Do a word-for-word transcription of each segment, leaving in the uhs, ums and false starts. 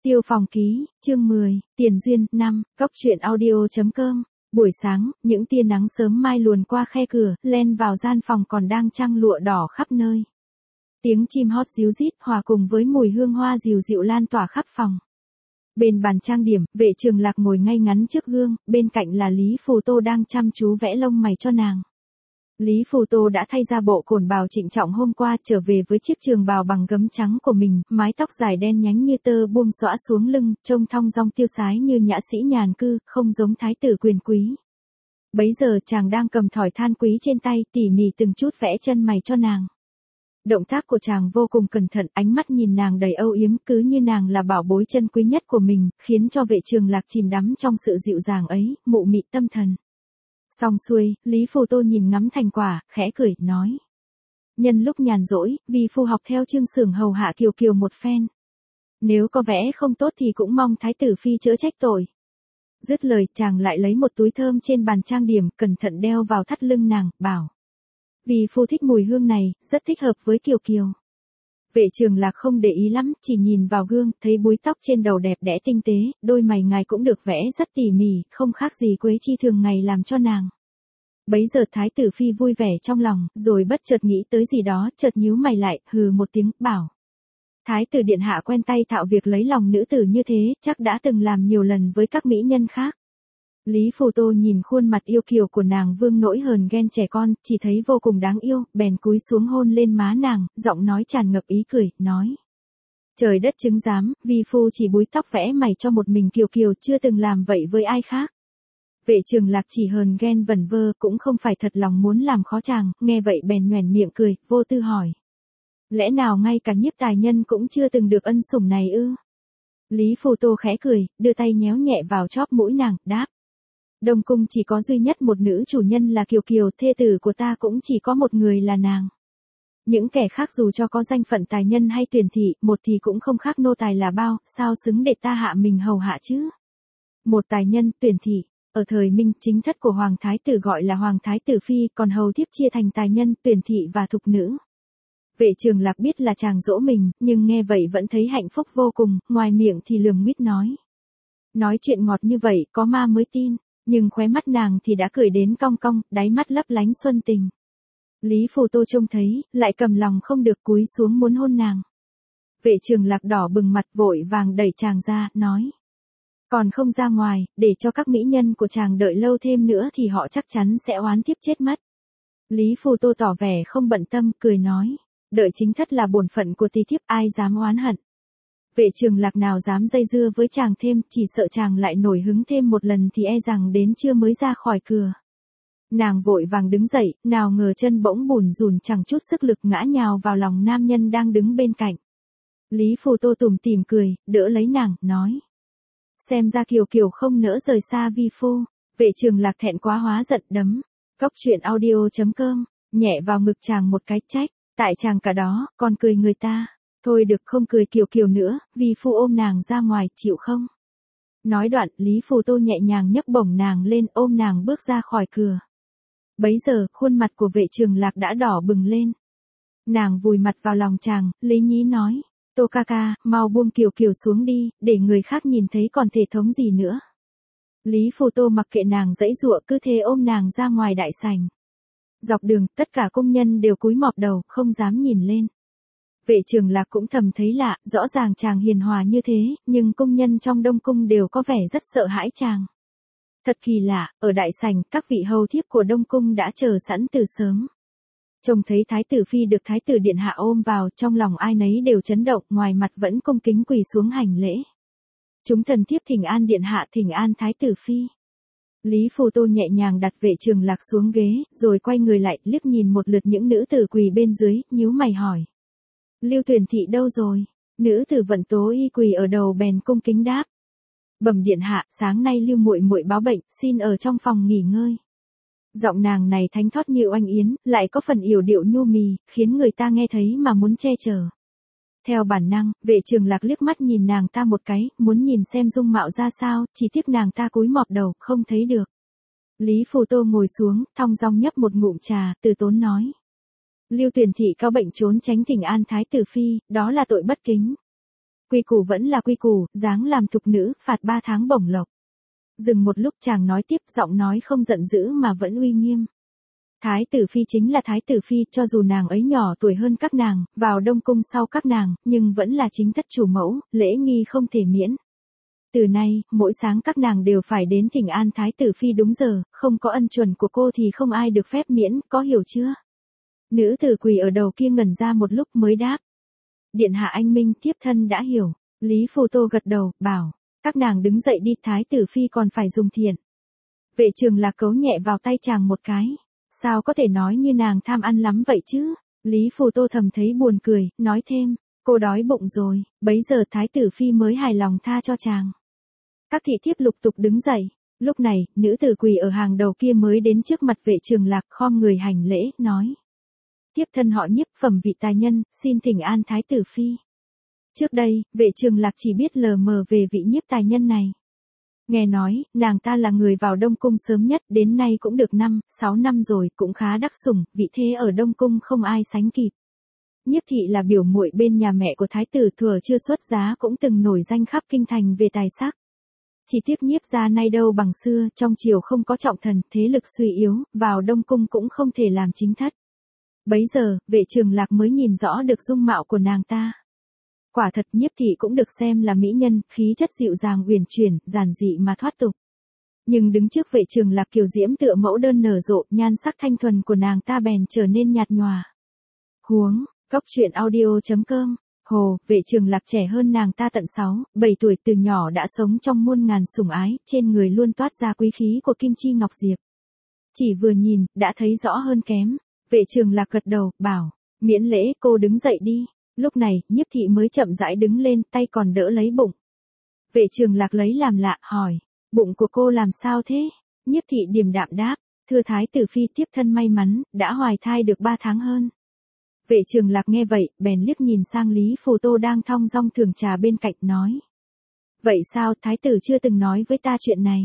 Tiêu Phòng Ký, chương mười, Tiền Duyên, năm, Cốc truyện audio chấm com. Buổi sáng, những tia nắng sớm mai luồn qua khe cửa, len vào gian phòng còn đang trăng lụa đỏ khắp nơi. Tiếng chim hót ríu rít hòa cùng với mùi hương hoa dịu dịu lan tỏa khắp phòng. Bên bàn trang điểm, Vệ Trường Lạc ngồi ngay ngắn trước gương, bên cạnh là Lý Phù Tô đang chăm chú vẽ lông mày cho nàng. Lý Phù Tô đã thay ra bộ cồn bào trịnh trọng hôm qua, trở về với chiếc trường bào bằng gấm trắng của mình, mái tóc dài đen nhánh như tơ buông xõa xuống lưng, trông thong dong tiêu sái như nhã sĩ nhàn cư, không giống thái tử quyền quý. Bấy giờ chàng đang cầm thỏi than quý trên tay, tỉ mỉ từng chút vẽ chân mày cho nàng. Động tác của chàng vô cùng cẩn thận, ánh mắt nhìn nàng đầy âu yếm, cứ như nàng là bảo bối chân quý nhất của mình, khiến cho Vệ Trường Lạc chìm đắm trong sự dịu dàng ấy, mụ mị tâm thần. Xong xuôi, Lý Phù Tô nhìn ngắm thành quả, khẽ cười, nói. Nhân lúc nhàn rỗi, vì phu học theo Trương Xưởng hầu hạ Kiều Kiều một phen. Nếu có vẽ không tốt thì cũng mong thái tử phi chữa trách tội. Dứt lời, chàng lại lấy một túi thơm trên bàn trang điểm, cẩn thận đeo vào thắt lưng nàng, bảo. Vì phu thích mùi hương này, rất thích hợp với Kiều Kiều. Vệ Trường Lạc không để ý lắm, chỉ nhìn vào gương, thấy búi tóc trên đầu đẹp đẽ tinh tế, đôi mày ngài cũng được vẽ rất tỉ mỉ, không khác gì Quế Chi thường ngày làm cho nàng. Bấy giờ thái tử phi vui vẻ trong lòng, rồi bất chợt nghĩ tới gì đó, chợt nhíu mày lại, hừ một tiếng, bảo. Thái tử điện hạ quen tay thạo việc lấy lòng nữ tử như thế, chắc đã từng làm nhiều lần với các mỹ nhân khác. Lý Phù Tô nhìn khuôn mặt yêu kiều của nàng vương nỗi hờn ghen trẻ con, chỉ thấy vô cùng đáng yêu, bèn cúi xuống hôn lên má nàng, giọng nói tràn ngập ý cười, nói. Trời đất chứng giám, vi phu chỉ búi tóc vẽ mày cho một mình Kiều Kiều, chưa từng làm vậy với ai khác. Vệ Trường Lạc chỉ hờn ghen vẩn vơ, cũng không phải thật lòng muốn làm khó chàng, nghe vậy bèn nhoẻn miệng cười, vô tư hỏi. Lẽ nào ngay cả nhiếp tài nhân cũng chưa từng được ân sủng này ư? Lý Phù Tô khẽ cười, đưa tay nhéo nhẹ vào chóp mũi nàng, đáp. Đông cung chỉ có duy nhất một nữ chủ nhân là Kiều Kiều, thê tử của ta cũng chỉ có một người là nàng. Những kẻ khác dù cho có danh phận tài nhân hay tuyển thị, một thì cũng không khác nô tài là bao, sao xứng để ta hạ mình hầu hạ chứ? Một tài nhân, tuyển thị, ở thời Minh, chính thất của Hoàng Thái tử gọi là Hoàng Thái tử Phi, còn hầu thiếp chia thành tài nhân, tuyển thị và thục nữ. Vệ Trường Lạc biết là chàng dỗ mình, nhưng nghe vậy vẫn thấy hạnh phúc vô cùng, ngoài miệng thì lườm mít nói. Nói chuyện ngọt như vậy, có ma mới tin. Nhưng khóe mắt nàng thì đã cười đến cong cong, đáy mắt lấp lánh xuân tình. Lý Phù Tô trông thấy, lại cầm lòng không được cúi xuống muốn hôn nàng. Vệ Trường Lạc đỏ bừng mặt vội vàng đẩy chàng ra, nói. Còn không ra ngoài, để cho các mỹ nhân của chàng đợi lâu thêm nữa thì họ chắc chắn sẽ oán tiếp chết mất. Lý Phù Tô tỏ vẻ không bận tâm, cười nói. Đợi chính thất là bổn phận của tỳ thiếp, ai dám oán hận. Vệ Trường Lạc nào dám dây dưa với chàng thêm, chỉ sợ chàng lại nổi hứng thêm một lần thì e rằng đến trưa mới ra khỏi cửa. Nàng vội vàng đứng dậy, nào ngờ chân bỗng bùn rùn chẳng chút sức lực ngã nhào vào lòng nam nhân đang đứng bên cạnh. Lý Phù Tô tủm tỉm cười, đỡ lấy nàng, nói. Xem ra Kiều Kiều không nỡ rời xa vi phu. Vệ Trường Lạc thẹn quá hóa giận đấm. Cốc truyện audio chấm com, nhẹ vào ngực chàng một cái, trách. Tại chàng cả đó, còn cười người ta. Thôi được, không cười Kiều Kiều nữa, vì phu ôm nàng ra ngoài, chịu không? Nói đoạn, Lý Phù Tô nhẹ nhàng nhấc bổng nàng lên, ôm nàng bước ra khỏi cửa. Bấy giờ, khuôn mặt của Vệ Trường Lạc đã đỏ bừng lên. Nàng vùi mặt vào lòng chàng, lý nhí nói. Tô ca ca, mau buông Kiều Kiều xuống đi, để người khác nhìn thấy còn thể thống gì nữa. Lý Phù Tô mặc kệ nàng giãy giụa, cứ thế ôm nàng ra ngoài đại sảnh. Dọc đường, tất cả công nhân đều cúi mọp đầu, không dám nhìn lên. Vệ Trường Lạc cũng thầm thấy lạ, rõ ràng chàng hiền hòa như thế, nhưng công nhân trong Đông cung đều có vẻ rất sợ hãi chàng. Thật kỳ lạ, ở đại sảnh, các vị hầu thiếp của Đông cung đã chờ sẵn từ sớm. Trông thấy thái tử phi được thái tử điện hạ ôm vào, trong lòng ai nấy đều chấn động, ngoài mặt vẫn cung kính quỳ xuống hành lễ. Chúng thần thiếp thỉnh an điện hạ, thỉnh an thái tử phi. Lý Phù Tô nhẹ nhàng đặt Vệ Trường Lạc xuống ghế, rồi quay người lại, liếc nhìn một lượt những nữ tử quỳ bên dưới, nhíu mày hỏi. Lưu Tuyển thị đâu rồi? Nữ tử Vận Tố y quỳ ở đầu bèn cung kính đáp. Bẩm điện hạ, sáng nay Lưu muội muội báo bệnh, xin ở trong phòng nghỉ ngơi. Giọng nàng này thánh thót như oanh yến, lại có phần yểu điệu nhu mì, khiến người ta nghe thấy mà muốn che chở. Theo bản năng, Vệ Trường Lạc liếc mắt nhìn nàng ta một cái, muốn nhìn xem dung mạo ra sao, chỉ tiếc nàng ta cúi mọp đầu, không thấy được. Lý Phù Tô ngồi xuống, thong dong nhấp một ngụm trà, từ tốn nói. Lưu Tuyển thị cao bệnh trốn tránh thỉnh an thái tử phi, đó là tội bất kính. Quy củ vẫn là quy củ, dáng làm thục nữ, phạt ba tháng bổng lộc. Dừng một lúc chàng nói tiếp, giọng nói không giận dữ mà vẫn uy nghiêm. Thái tử phi chính là thái tử phi, cho dù nàng ấy nhỏ tuổi hơn các nàng, vào đông cung sau các nàng, nhưng vẫn là chính thất chủ mẫu, lễ nghi không thể miễn. Từ nay, mỗi sáng các nàng đều phải đến thỉnh an thái tử phi đúng giờ, không có ân chuẩn của cô thì không ai được phép miễn, có hiểu chưa? Nữ tử quỳ ở đầu kia ngẩn ra một lúc mới đáp. Điện hạ anh minh, thiếp thân đã hiểu. Lý Phù Tô gật đầu, bảo, các nàng đứng dậy đi, thái tử phi còn phải dùng thiện. Vệ Trường Lạc cấu nhẹ vào tay chàng một cái. Sao có thể nói như nàng tham ăn lắm vậy chứ? Lý Phù Tô thầm thấy buồn cười, nói thêm, cô đói bụng rồi, bấy giờ thái tử phi mới hài lòng tha cho chàng. Các thị thiếp lục tục đứng dậy, lúc này, nữ tử quỳ ở hàng đầu kia mới đến trước mặt Vệ Trường Lạc, khom người hành lễ, nói. Thiếp thân họ Nhiếp, phẩm vị tài nhân, xin thỉnh an thái tử phi. Trước đây, Vệ Trường Lạc chỉ biết lờ mờ về vị Nhiếp tài nhân này. Nghe nói, nàng ta là người vào Đông Cung sớm nhất, đến nay cũng được năm, sáu năm rồi, cũng khá đắc sủng, vị thế ở Đông Cung không ai sánh kịp. Nhiếp thị là biểu muội bên nhà mẹ của thái tử, thuở chưa xuất giá cũng từng nổi danh khắp kinh thành về tài sắc. Chỉ tiếc Nhiếp gia nay đâu bằng xưa, trong triều không có trọng thần, thế lực suy yếu, vào Đông Cung cũng không thể làm chính thất. Bấy giờ, Vệ Trường Lạc mới nhìn rõ được dung mạo của nàng ta. Quả thật Nhiếp thị cũng được xem là mỹ nhân, khí chất dịu dàng uyển chuyển, giản dị mà thoát tục. Nhưng đứng trước Vệ Trường Lạc kiều diễm tựa mẫu đơn nở rộ, nhan sắc thanh thuần của nàng ta bèn trở nên nhạt nhòa. Huống, cốc truyện audio chấm com. Hồ, Vệ Trường Lạc trẻ hơn nàng ta tận sáu, bảy tuổi, từ nhỏ đã sống trong muôn ngàn sủng ái, trên người luôn toát ra quý khí của kim chi ngọc diệp. Chỉ vừa nhìn, đã thấy rõ hơn kém. Vệ Trường Lạc gật đầu, bảo, miễn lễ, cô đứng dậy đi. Lúc này, Nhiếp thị mới chậm rãi đứng lên, tay còn đỡ lấy bụng. Vệ Trường Lạc lấy làm lạ, hỏi, bụng của cô làm sao thế? Nhiếp thị điềm đạm đáp, thưa thái tử phi, thiếp thân may mắn, đã hoài thai được ba tháng hơn. Vệ Trường Lạc nghe vậy, bèn liếc nhìn sang Lý Phù Tô đang thong dong thưởng trà bên cạnh, nói. Vậy sao, thái tử chưa từng nói với ta chuyện này?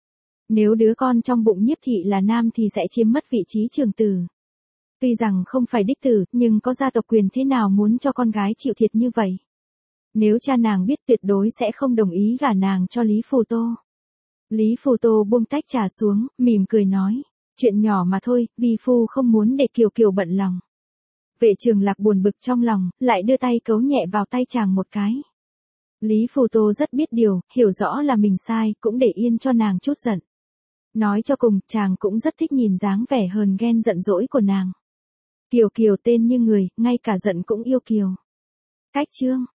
Nếu đứa con trong bụng Nhiếp thị là nam thì sẽ chiếm mất vị trí trường tử. Tuy rằng không phải đích tử, nhưng có gia tộc quyền thế nào muốn cho con gái chịu thiệt như vậy? Nếu cha nàng biết tuyệt đối sẽ không đồng ý gả nàng cho Lý Phù Tô. Lý Phù Tô buông tách trà xuống, mỉm cười nói, chuyện nhỏ mà thôi, vi phu không muốn để Kiều Kiều bận lòng. Vệ Trường Lạc buồn bực trong lòng, lại đưa tay cấu nhẹ vào tay chàng một cái. Lý Phù Tô rất biết điều, hiểu rõ là mình sai, cũng để yên cho nàng chút giận. Nói cho cùng, chàng cũng rất thích nhìn dáng vẻ hờn ghen giận dỗi của nàng. Kiều Kiều tên như người, ngay cả giận cũng yêu Kiều. Cách chương